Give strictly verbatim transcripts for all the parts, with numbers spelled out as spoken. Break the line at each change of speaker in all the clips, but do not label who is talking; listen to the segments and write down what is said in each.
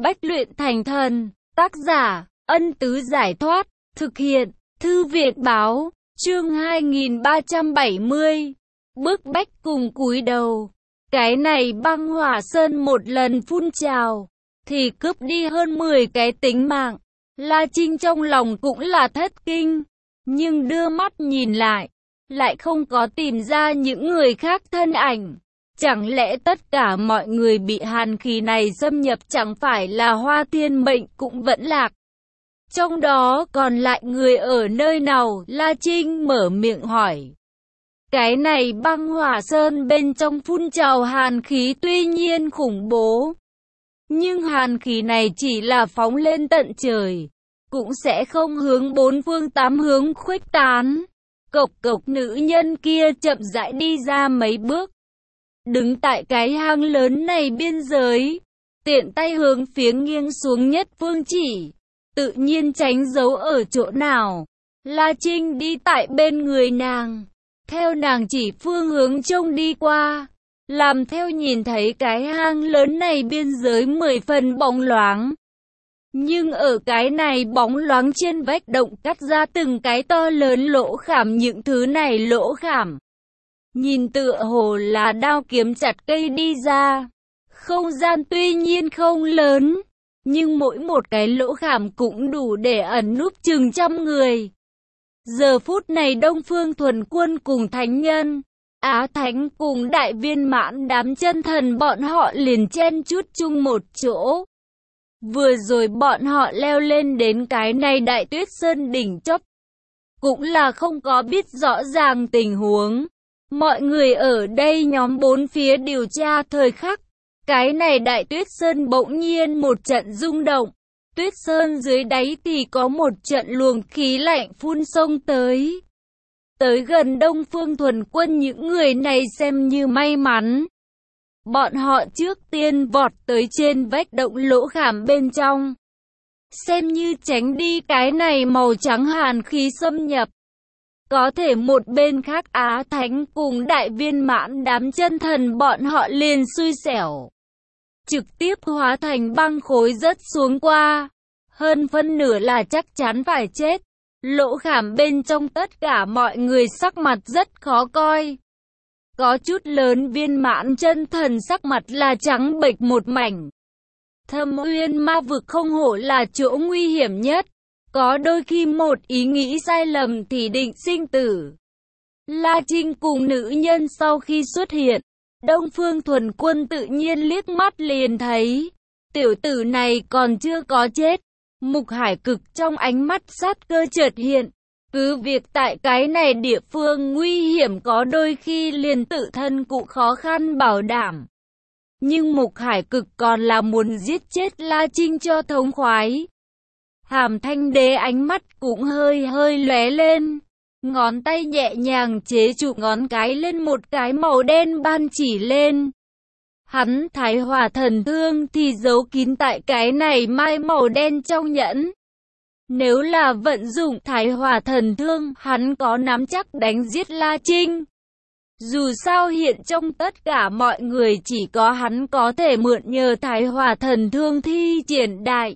Bách luyện thành thần. Tác giả, Ân Tứ Giải Thoát. Thực hiện, Thư Việt Báo. Chương hai nghìn ba trăm bảy mươi. Bức bách cùng cúi đầu. Cái này băng hỏa sơn một lần phun trào, thì cướp đi hơn mười cái tính mạng. La Trinh trong lòng cũng là thất kinh, nhưng đưa mắt nhìn lại, lại không có tìm ra những người khác thân ảnh. Chẳng lẽ tất cả mọi người bị hàn khí này xâm nhập chẳng phải là Hoa Thiên Mệnh cũng vẫn lạc? Trong đó còn lại người ở nơi nào? La Trinh mở miệng hỏi. Cái này băng hỏa sơn bên trong phun trào hàn khí tuy nhiên khủng bố, nhưng hàn khí này chỉ là phóng lên tận trời, cũng sẽ không hướng bốn phương tám hướng khuếch tán. Cộc cộc, nữ nhân kia chậm rãi đi ra mấy bước, đứng tại cái hang lớn này biên giới, tiện tay hướng phía nghiêng xuống nhất phương chỉ, tự nhiên tránh giấu ở chỗ nào. La Trinh đi tại bên người nàng, theo nàng chỉ phương hướng trông đi qua, làm theo nhìn thấy cái hang lớn này biên giới mười phần bóng loáng. Nhưng ở cái này bóng loáng trên vách động cắt ra từng cái to lớn lỗ khảm, những thứ này lỗ khảm nhìn tựa hồ là đao kiếm chặt cây đi ra. Không gian tuy nhiên không lớn, nhưng mỗi một cái lỗ khảm cũng đủ để ẩn núp chừng trăm người. Giờ phút này Đông Phương Thuần Quân cùng Thánh Nhân, Á Thánh cùng Đại Viên Mãn đám chân thần bọn họ liền chen chúc chung một chỗ. Vừa rồi bọn họ leo lên đến cái này Đại Tuyết Sơn đỉnh chóp, cũng là không có biết rõ ràng tình huống. Mọi người ở đây nhóm bốn phía điều tra thời khắc, cái này Đại Tuyết Sơn bỗng nhiên một trận rung động. Tuyết Sơn dưới đáy thì có một trận luồng khí lạnh phun sông tới. Tới gần Đông Phương Thuần Quân, những người này xem như may mắn. Bọn họ trước tiên vọt tới trên vách động lỗ khảm bên trong, xem như tránh đi cái này màu trắng hàn khí xâm nhập. Có thể một bên khác Á Thánh cùng Đại Viên Mãn đám chân thần bọn họ liền xui xẻo, trực tiếp hóa thành băng khối rớt xuống qua, hơn phân nửa là chắc chắn phải chết. Lỗ khảm bên trong tất cả mọi người sắc mặt rất khó coi. Có chút lớn Viên Mãn chân thần sắc mặt là trắng bệch một mảnh. Thâm Uyên ma vực không hổ là chỗ nguy hiểm nhất, có đôi khi một ý nghĩ sai lầm thì định sinh tử. La Trinh cùng nữ nhân sau khi xuất hiện, Đông Phương Thuần Quân tự nhiên liếc mắt liền thấy, tiểu tử này còn chưa có chết. Mục Hải Cực trong ánh mắt sát cơ chợt hiện, cứ việc tại cái này địa phương nguy hiểm có đôi khi liền tự thân cũng khó khăn bảo đảm, nhưng Mục Hải Cực còn là muốn giết chết La Trinh cho thống khoái. Hàm Thanh Đế ánh mắt cũng hơi hơi lóe lên, ngón tay nhẹ nhàng chế trụ ngón cái lên một cái màu đen ban chỉ lên. Hắn Thái Hỏa Thần Thương thì giấu kín tại cái này mai màu đen trong nhẫn. Nếu là vận dụng Thái Hỏa Thần Thương, hắn có nắm chắc đánh giết La Trinh. Dù sao hiện trong tất cả mọi người chỉ có hắn có thể mượn nhờ Thái Hỏa Thần Thương thi triển đại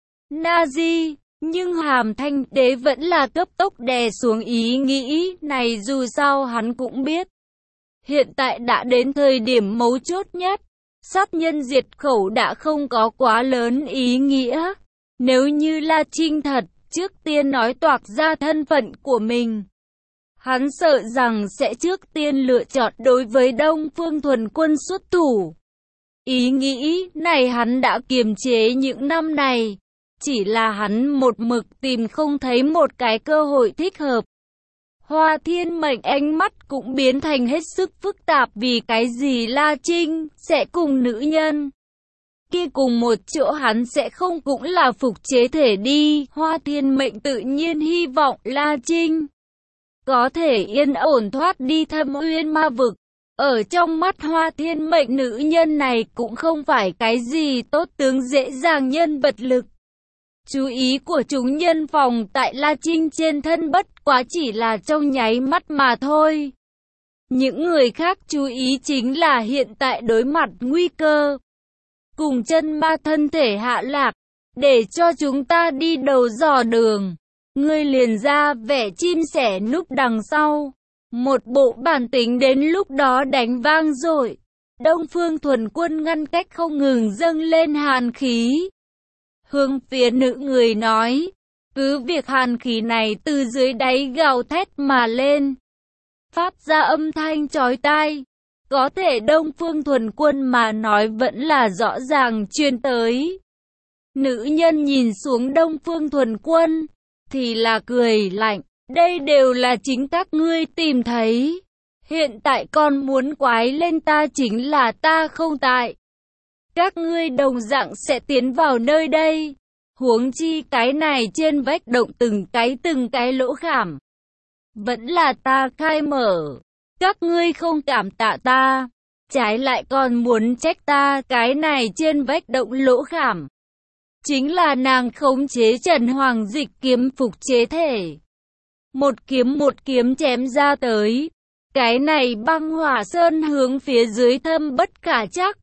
Nazi, nhưng Hàm Thanh Đế vẫn là cấp tốc đè xuống ý nghĩ này, dù sao hắn cũng biết. Hiện tại đã đến thời điểm mấu chốt nhất, sát nhân diệt khẩu đã không có quá lớn ý nghĩa. Nếu như La Trinh thật trước tiên nói toạc ra thân phận của mình, hắn sợ rằng sẽ trước tiên lựa chọn đối với Đông Phương Thuần Quân xuất thủ. Ý nghĩ này hắn đã kiềm chế những năm này, chỉ là hắn một mực tìm không thấy một cái cơ hội thích hợp. Hoa Thiên Mệnh ánh mắt cũng biến thành hết sức phức tạp, vì cái gì La Trinh sẽ cùng nữ nhân kia cùng một chỗ, hắn sẽ không cũng là phục chế thể đi. Hoa Thiên Mệnh tự nhiên hy vọng La Trinh có thể yên ổn thoát đi Thâm Uyên ma vực. Ở trong mắt Hoa Thiên Mệnh, nữ nhân này cũng không phải cái gì tốt tướng dễ dàng nhân vật lực. Chú ý của chúng nhân phòng tại La Trinh trên thân bất quá chỉ là trong nháy mắt mà thôi. Những người khác chú ý chính là hiện tại đối mặt nguy cơ. cùng chân ma thân thể hạ lạc, để cho chúng ta đi đầu dò đường. Ngươi liền ra vẻ chim sẻ núp đằng sau, một bộ bản tính đến lúc đó đánh vang rồi. Đông Phương Thuần Quân ngăn cách không ngừng dâng lên hàn khí. Hướng phía nữ người nói, cứ việc hàn khí này từ dưới đáy gào thét mà lên, phát ra âm thanh chói tai. Có thể Đông Phương Thuần Quân mà nói vẫn là rõ ràng truyền tới. Nữ nhân nhìn xuống Đông Phương Thuần Quân, thì là cười lạnh, đây đều là chính các ngươi tìm thấy. Hiện tại còn muốn quái lên ta chính là ta không tại. Các ngươi đồng dạng sẽ tiến vào nơi đây. Huống chi cái này trên vách động từng cái từng cái lỗ khảm. Vẫn là ta khai mở. Các ngươi không cảm tạ ta, trái lại còn muốn trách ta. Cái này trên vách động lỗ khảm chính là nàng khống chế Trần Hoàng Dịch kiếm phục chế thể. Một kiếm một kiếm chém ra tới. Cái này băng hỏa sơn hướng phía dưới thâm bất khả chắc.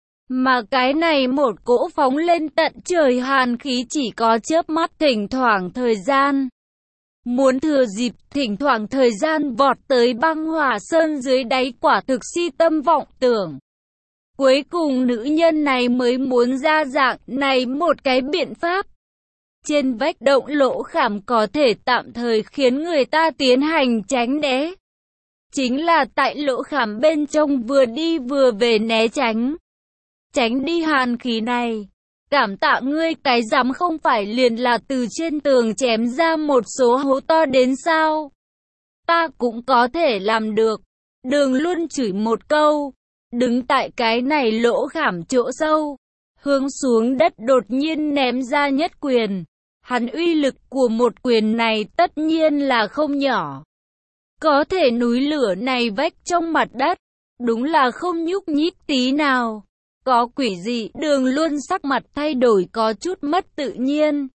Mà cái này một cỗ phóng lên tận trời hàn khí chỉ có chớp mắt thỉnh thoảng thời gian. Muốn thừa dịp thỉnh thoảng thời gian vọt tới băng hỏa sơn dưới đáy quả thực si tâm vọng tưởng. Cuối cùng nữ nhân này mới muốn ra dạng này một cái biện pháp. Trên vách động lỗ khảm có thể tạm thời khiến người ta tiến hành tránh né. Chính là tại lỗ khảm bên trong vừa đi vừa về né tránh. Tránh đi hàn khí này. Cảm tạ ngươi cái dám không phải liền là từ trên tường chém ra một số hố to đến sao? Ta cũng có thể làm được. Đường luôn chửi một câu. Đứng tại cái này lỗ khảm chỗ sâu. Hướng xuống đất đột nhiên ném ra nhất quyền. Hắn uy lực của một quyền này tất nhiên là không nhỏ. Có thể núi lửa này vách trong mặt đất. Đúng là không nhúc nhích tí nào. Có quỷ dị, đường luôn sắc mặt thay đổi có chút mất tự nhiên.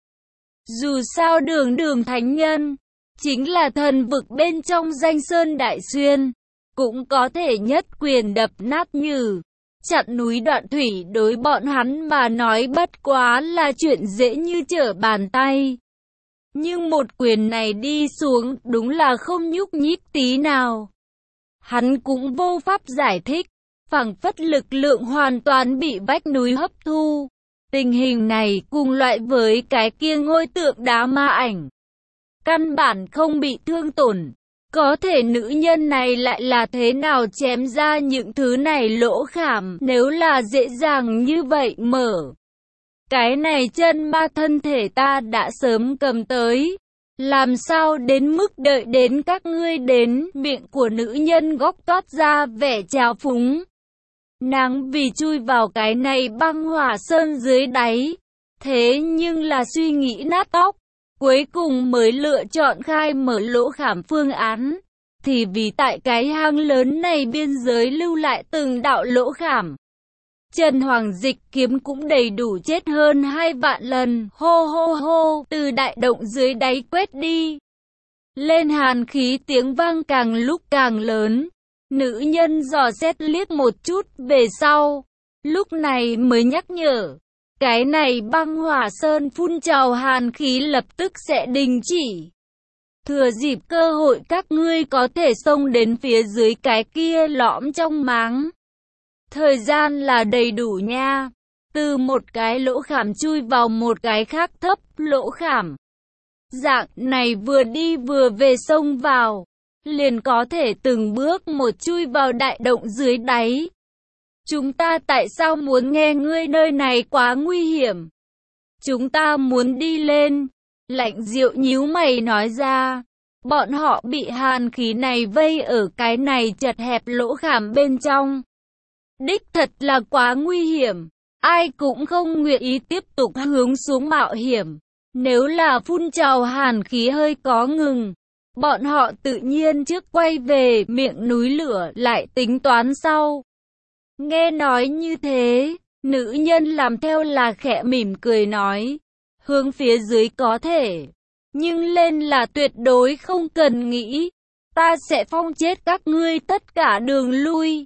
Dù sao đường đường thánh nhân, chính là thần vực bên trong danh sơn đại xuyên, cũng có thể nhất quyền đập nát như chặn núi đoạn thủy. Đối bọn hắn mà nói bất quá là chuyện dễ như trở bàn tay. Nhưng một quyền này đi xuống đúng là không nhúc nhích tí nào. Hắn cũng vô pháp giải thích. Phảng phất lực lượng hoàn toàn bị vách núi hấp thu. Tình hình này cùng loại với cái kia ngôi tượng đá ma ảnh. Căn bản không bị thương tổn. Có thể nữ nhân này lại là thế nào chém ra những thứ này lỗ khảm nếu là dễ dàng như vậy mở. Cái này chân ma thân thể ta đã sớm cầm tới. Làm sao đến mức đợi đến các ngươi đến, miệng của nữ nhân góc toát ra vẻ trào phúng. Nàng vì chui vào cái này băng hỏa sơn dưới đáy, thế nhưng là suy nghĩ nát óc, cuối cùng mới lựa chọn khai mở lỗ khảm phương án, thì vì tại cái hang lớn này biên giới lưu lại từng đạo lỗ khảm. Trần Hoàng Dịch kiếm cũng đầy đủ chết hơn hai vạn lần, hô hô hô, từ đại động dưới đáy quét đi. Lên hàn khí tiếng vang càng lúc càng lớn. Nữ nhân dò xét liếc một chút về sau, lúc này mới nhắc nhở, cái này băng hỏa sơn phun trào hàn khí lập tức sẽ đình chỉ. Thừa dịp cơ hội các ngươi có thể xông đến phía dưới cái kia lõm trong máng. Thời gian là đầy đủ nha, từ một cái lỗ khảm chui vào một cái khác thấp lỗ khảm. Dạng này vừa đi vừa về xông vào. Liền có thể từng bước một chui vào đại động dưới đáy. Chúng ta tại sao muốn nghe ngươi, nơi này quá nguy hiểm. Chúng ta muốn đi lên. Lạnh Diệu nhíu mày nói ra. Bọn họ bị hàn khí này vây ở cái này chật hẹp lỗ khảm bên trong. Đích thật là quá nguy hiểm. Ai cũng không nguyện ý tiếp tục hướng xuống mạo hiểm. Nếu là phun trào hàn khí hơi có ngừng, bọn họ tự nhiên trước quay về miệng núi lửa lại tính toán sau. Nghe nói như thế, nữ nhân làm theo là khẽ mỉm cười nói, hướng phía dưới có thể, nhưng lên là tuyệt đối không cần nghĩ, ta sẽ phong chết các ngươi tất cả đường lui.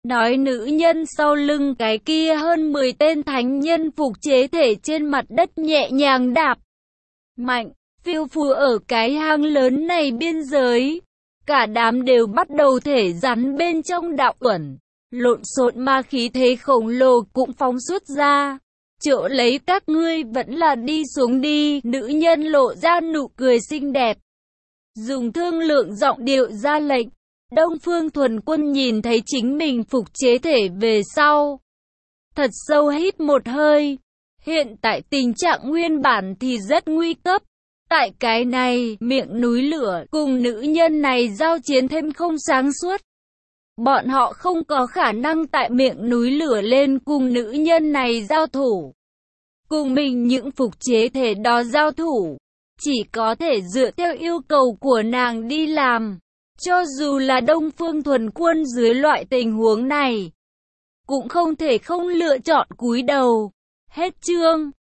nói nữ nhân sau lưng cái kia hơn mười tên thánh nhân phục chế thể trên mặt đất nhẹ nhàng đạp mạnh, phiêu phù ở cái hang lớn này biên giới. Cả đám đều bắt đầu thể rắn bên trong đạo uẩn, lộn xộn ma khí thế khổng lồ cũng phóng xuất ra. Chỗ lấy các ngươi vẫn là đi xuống đi, nữ nhân lộ ra nụ cười xinh đẹp. Dùng thương lượng giọng điệu ra lệnh. Đông Phương Thuần Quân nhìn thấy chính mình phục chế thể về sau, thật sâu hít một hơi. Hiện tại tình trạng nguyên bản thì rất nguy cấp. Tại cái này, miệng núi lửa, cùng nữ nhân này giao chiến thêm không sáng suốt. Bọn họ không có khả năng tại miệng núi lửa lên cùng nữ nhân này giao thủ. Cùng mình những phục chế thể đó giao thủ, chỉ có thể dựa theo yêu cầu của nàng đi làm. Cho dù là Đông Phương Thuần Quân dưới loại tình huống này, cũng không thể không lựa chọn cúi đầu. Hết chương.